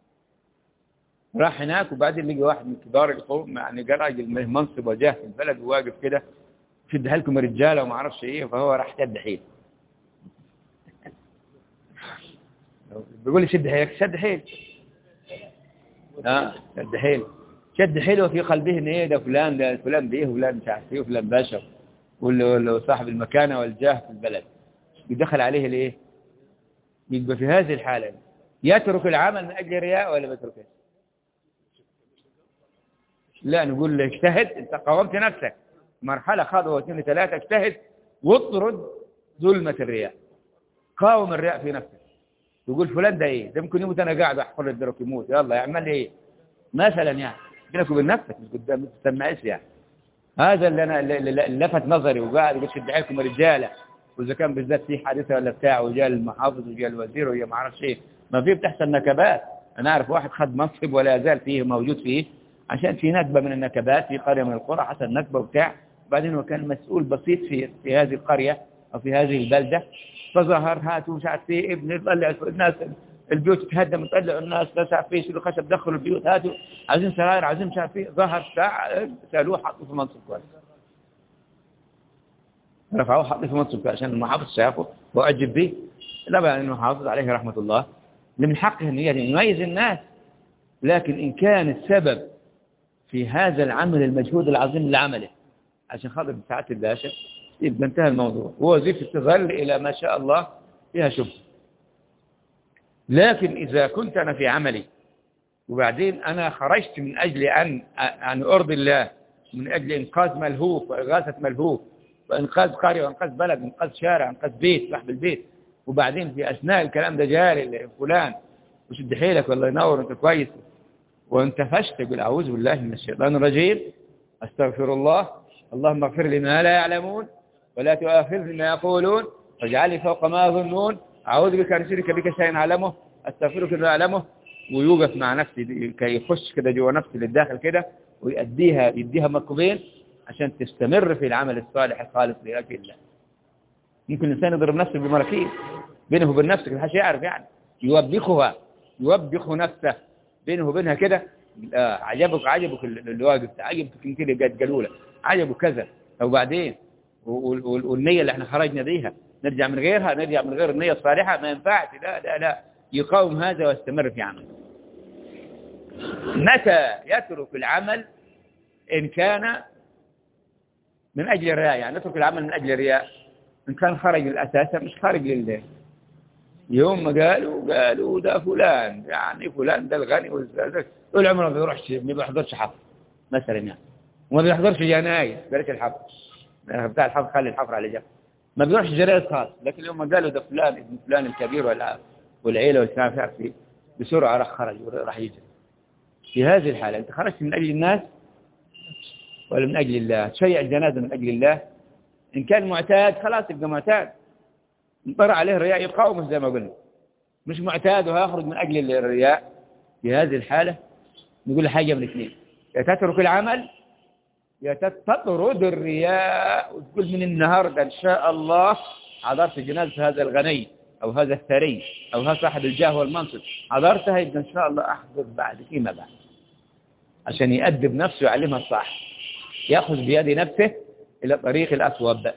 [SPEAKER 1] راح هناك وبعدين لقي واحد من كبار القوم، يعني راجل منصب وجاه في البلد وواقف كده، شدها لكم رجاله وما اعرفش ايه، فهو راح شد حيل. بيقول لي شد حيلك، شد حيل. شد حيل، شد حيل، وفي قلبه ان ايه ده فلان، ده فلان بايه، وفلان مش عارف ايه، وفلان باشا واللي صاحب المكانه والجاه في البلد. يدخل عليه الايه؟ يبقى في هذه الحاله يترك العمل من اجل الرياء ولا ما يتركه؟ لا، نقول له اجتهد. انت قاومت نفسك مرحله، خطوه واثنين ثلاثه، اجتهد واطرد ظلمه الرياء. قاوم الرياء في نفسك. تقول فلان ده ايه، ده ممكن يموت انا قاعد احفر الدرك يموت، يلا يعمل لي ايه مثلا، يعني بينك وبين نفسك مش قدام تسمع ايش يعني. هذا اللي انا اللي لفت نظري، وقاعد يقول شد حيلكم رجاله، واذا كان بالذات في حادثه ولا بتاع وجاء المحافظ وجاء الوزير وجاء ما اعرفش ايه، ما في بتحصل نكبات. انا اعرف واحد خد منصب ولا يزال فيه موجود فيه عشان في نكبه من النكبات في قريه من القرى، حصل نكبه وبتاع، وبعدين هو كان مسؤول بسيط في هذه القريه او في هذه البلده، فظهر هاتوا مش عارف ايه، ابن طلع الناس البيوت تتهدم، طلعوا الناس مش عارف ايه، شيلوا خشب دخلوا البيوت، هاتوا عايزين سراير، عايزين مش عارف ايه، ظهر سالوه حطوا في منصب كويس، رفعوه حطوا في منصب كويس عشان المحافظ شافه واعجب به. لا بقى انه حافظ عليه رحمه الله، اللي من حقه ان يميز الناس، لكن ان كان السبب في هذا العمل المجهود العظيم اللي عمله عشان خاطر ساعات الباشا، يبقى انتهى الموضوع، ووظيفه تظل الى ما شاء الله فيها شبهه. لكن اذا كنت انا في عملي وبعدين انا خرجت من اجل ان ارضي الله، من اجل انقاذ ملهوف واغاثه ملهوف وانقاذ قريه وانقاذ بلد وانقاذ شارع وانقاذ بيت، صاحب البيت، وبعدين في اثناء الكلام ده جاري فلان وشد حيلك والله ينور انت كويس، وانت فشت يقول اعوذ بالله من الشيطان الرجيم، استغفر الله، اللهم اغفر لي ما لا يعلمون ولا تؤاخذني ما يقولون واجعلني فوق ما يظنون، اعوذ بك ان اشرك بك شيئا اعلمه، استغفرك ما اعلمه، ويوقف مع نفسه كي يخش كده جوا نفسه للداخل كده يديها مكوبين عشان تستمر في العمل الصالح الخالص لأجل الله. ممكن الإنسان يضرب نفسه بمراكيب بينه وبين نفسه، محدش يعرف يعني، يوبخ نفسه بينه وبينها كده. عجبك اللي واقف، عجبك كده قالوا له عجبك كذا، وبعدين والنية اللي احنا خرجنا بيها نرجع من غيرها، نرجع من غير النية الصالحة ما ينفعش. لا لا لا، يقاوم هذا ويستمر في عمله. متى يترك العمل؟ إن كان من أجل الرياء، يعني نترك العمل من أجل الرياء. إن كان خرج الأساس مش خارج لله، يوم ما قالوا ده فلان، يعني فلان ده الغني والزازك، طول عمره ما بيحضرش حفر مثلا يعني، وما بيحضرش جناية، بلاش الحفر بتاع الحفر، خلي الحفر على جنب، ما بيروحش جناية خاص. لكن يوم ما قالوا ده فلان ابن فلان الكبير والعيلة والكلام فيها فيه، بسرعة راح خرج وراح يجري. في هذه الحالة أنت خرجت من أجل الناس ولا من أجل الله؟ تشيع الجنازة من أجل الله. إن كان معتاد خلاص يبقى معتاد، انطرع عليه الرياء يقاومه زي ما قلنا. مش معتاد وهيخرج من أجل الرياء، في هذه الحالة نقول له حاجة من اثنين: يا تترك العمل يا تطرد الرياء، وتقول من النهاردة إن شاء الله حضرت جنازة هذا الغني أو هذا الثري أو هذا صاحب الجاه والمنصب، حضرتها، يبقى إن شاء الله أحضر بعد فيما بعد، عشان يأدب نفسه ويعلمها الصح، يأخذ بيد نفسه إلى طريق الأصوب.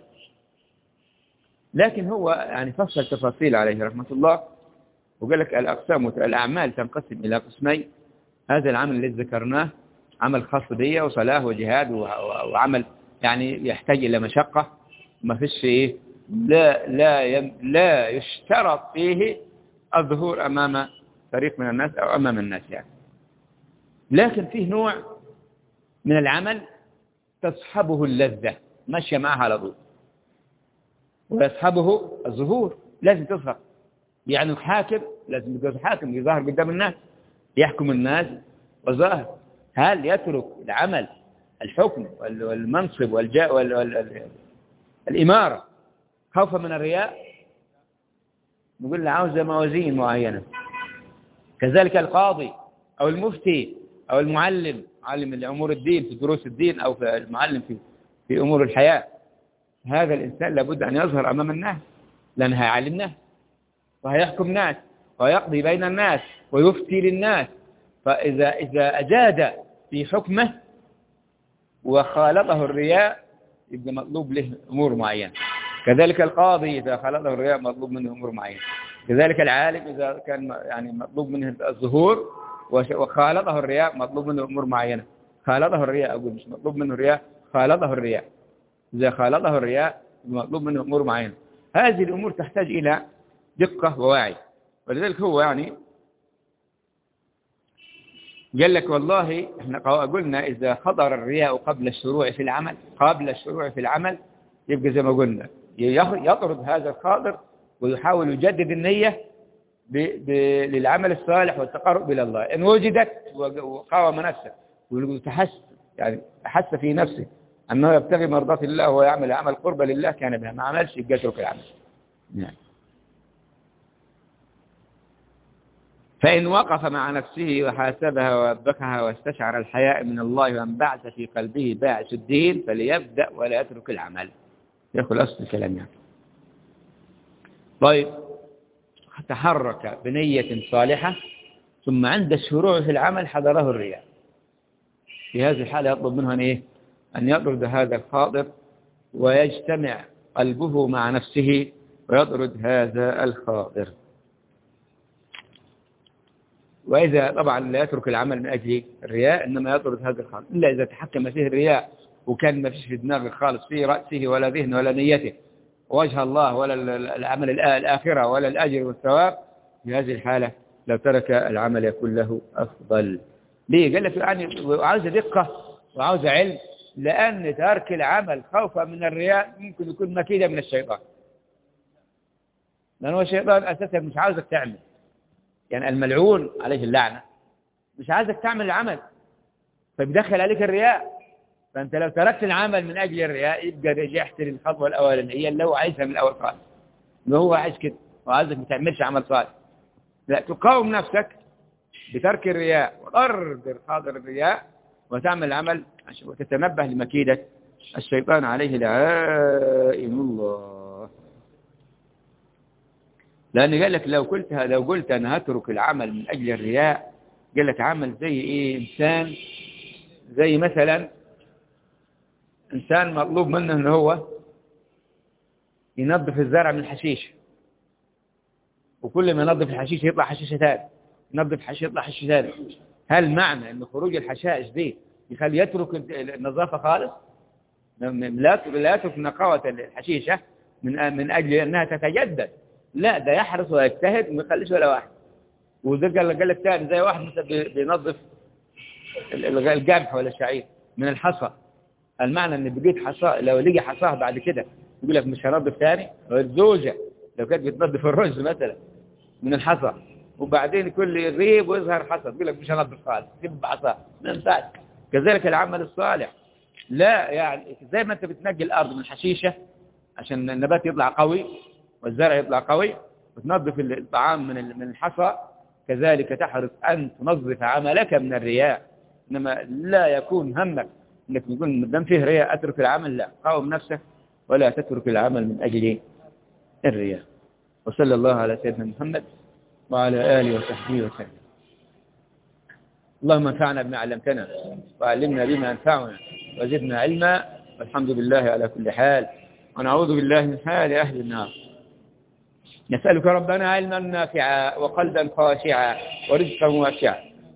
[SPEAKER 1] لكن هو يعني فصل تفاصيل عليه رحمة الله، وقال لك الأقسام الأعمال تنقسم إلى قسمين. هذا العمل الذي ذكرناه عمل خاص بيه وصلاة وجهاد وعمل يعني يحتاج إلى مشقة، ما فيش إيه، لا يشترط فيه الظهور أمام فريق من الناس أو أمام الناس يعني. لكن فيه نوع من العمل تصحبه اللذة، ماشية معها على طول. ويصحبه الظهور، لازم تظهر. يعني حاكم لازم يكون حاكم يظهر قدام الناس، يحكم الناس وظاهر. هل يترك العمل الحكم والمنصب والإمارة خوفا من الرياء؟ نقول له عاوزة موازين معينة. كذلك القاضي أو المفتي أو المعلم، معلم لأمور الدين في دروس الدين، أو في المعلم في أمور الحياة. هذا الإنسان لابد أن يظهر أمام الناس، لأن هيعلم ناس وهيحكم ناس ويقضي بين الناس ويفتي للناس. فإذا أجاد في حكمه وخالطه الرياء يبقى مطلوب له أمور معينة. كذلك القاضي إذا خالطه الرياء مطلوب منه أمور معينة. كذلك العالم إذا كان يعني مطلوب منه الظهور وخالطه الرياء مطلوب منه أمور معينة. خالطه الرياء، أقول مش مطلوب منه الرياء، خالطه الرياء. إذا خالطه الرياء مطلوب منه أمور معينة. هذه الأمور تحتاج إلى دقة ووعي. ولذلك هو يعني قال لك والله احنا قلنا إذا خطر الرياء قبل الشروع في العمل يبقى زي ما قلنا يطرد هذا الخاطر ويحاول يجدد النية للعمل الصالح والتقرب إلى الله. إن وجدت وقاوم نفسه أحس في نفسه أنه يبتغي مرضات الله ويعمل عمل قرب لله كان بها، ما عملش يبقى يترك العمل. نعم. فإن وقف مع نفسه وحاسبها ووبخها واستشعر الحياء من الله وانبعث في قلبه باعث الدين فليبدأ ولا يترك العمل. يأخذ أصل الكلام يعني. طيب، تحرك بنية صالحة ثم عند الشروع في العمل حضره الرياء. في هذه الحالة يطلب منه أن يطرد هذا الخاطر ويجتمع قلبه مع نفسه ويطرد هذا الخاطر. وإذا طبعا لا يترك العمل من أجل الرياء، إنما يطرد هذا الخاطر إلا إذا تحكم فيه الرياء وكان ما فيش في دماغه خالص في رأسه ولا ذهنه ولا نيته وجه الله ولا العمل الآخرة ولا الأجر والثواب. في هذه الحالة لو ترك العمل يكون له أفضل. ليه؟ قال لك يعني وعاوز دقة وعاوز علم، لأن ترك العمل خوفا من الرياء ممكن يكون مكيدة من الشيطان، لأنه الشيطان أساسا مش عاوزك تعمل. يعني الملعون عليه اللعنة مش عايزك تعمل العمل فبيدخل عليك الرياء. فأنت لو تركت العمل من أجل الرياء يبقى رجعت للخطوة الأولانية اللي هو عايزها من الأول خالص، اللي هو عايز كده وعايزك ما تعملش عمل صالح. لا، تقاوم نفسك بترك الرياء وطرد خاطر الرياء وتعمل العمل وتتنبه لمكيدة الشيطان عليه لعائم الله. لأن قال لك لو قلت أنا هترك العمل من أجل الرياء، قال لك عمل زي إيه؟ إنسان زي مثلا إنسان مطلوب منه أنه هو ينظف الزرع من الحشيش، وكل ما ينظف الحشيش يطلع حشيشة ثاني، ينظف الحشيش يطلع حشيشة ثاني. هل معنى أن خروج الحشائش دي يخلي يترك النظافة خالص؟ لا يترك نقاوة الحشيشة من أجل أنها تتجدد، لا، ده يحرص ويجتهد وما يخليش ولا واحد. وده قال لك ثاني زي واحد مثلا بينظف القمح ولا الشعير من الحصى. المعنى ان بقيت حصى لو لقي حصاه بعد كده يقول لك مش هنظف ثاني. الزوجة لو كانت بتنظف الرز مثلا من الحصى وبعدين كل ريب ويظهر حصى تقول لك مش هنظف خالص سيب حصاه، ما ينفعش. كذلك العمل الصالح، لا يعني زي ما انت بتنقي الارض من الحشيشه عشان النبات يطلع قوي والزرع يطلع قوي وتنظف الطعام من الحصى، كذلك تحرص أن تنظف عملك من الرياء. إنما لا يكون همك إنك تقول مدام فيه رياء أترك العمل، لا، قاوم نفسك ولا تترك العمل من أجل الرياء. وصلى الله على سيدنا محمد وعلى آله وصحبه وسلم. اللهم انفعنا بما علمتنا وعلمنا بما ينفعنا وزدنا علما، والحمد لله على كل حال، ونعوذ بالله من حال أهل النار. نسألك ربنا علما نافعا وقلبا خاشعا ورزقا واسعا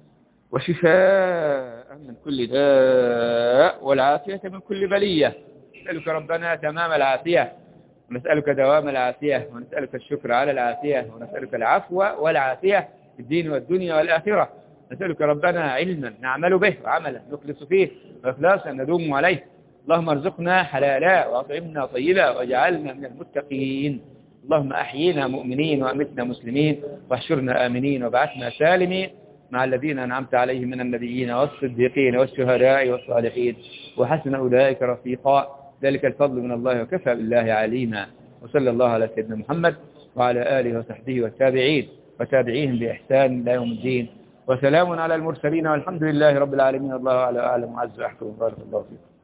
[SPEAKER 1] وشفاء من كل داء والعافية من كل بلية. نسألك ربنا تمام العافية، ونسألك دوام العافية، ونسألك الشكر على العافية، ونسألك العفو والعافية في الدين والدنيا والآخرة. نسألك ربنا علما نعمل به وعملا نخلص فيه وإخلاصا ندوم عليه، اللهم ارزقنا حلالا وأطعمنا طيبا واجعلنا من المتقين. اللهم أحيينا مؤمنين وأمتنا مسلمين واحشرنا آمنين وابعثنا سالمين مع الذين أنعمت عليهم من النبيين والصديقين والشهداء والصالحين وحسن أولئك رفيقا. ذلك الفضل من الله وكفى بالله عليما. وصلى الله على سيدنا محمد وعلى آله وصحبه والتابعين وتابعيهم بإحسان إلى يوم الدين. وسلام على المرسلين والحمد لله رب العالمين. الله أعلم وأعز وأحكم. بارك الله فيكم.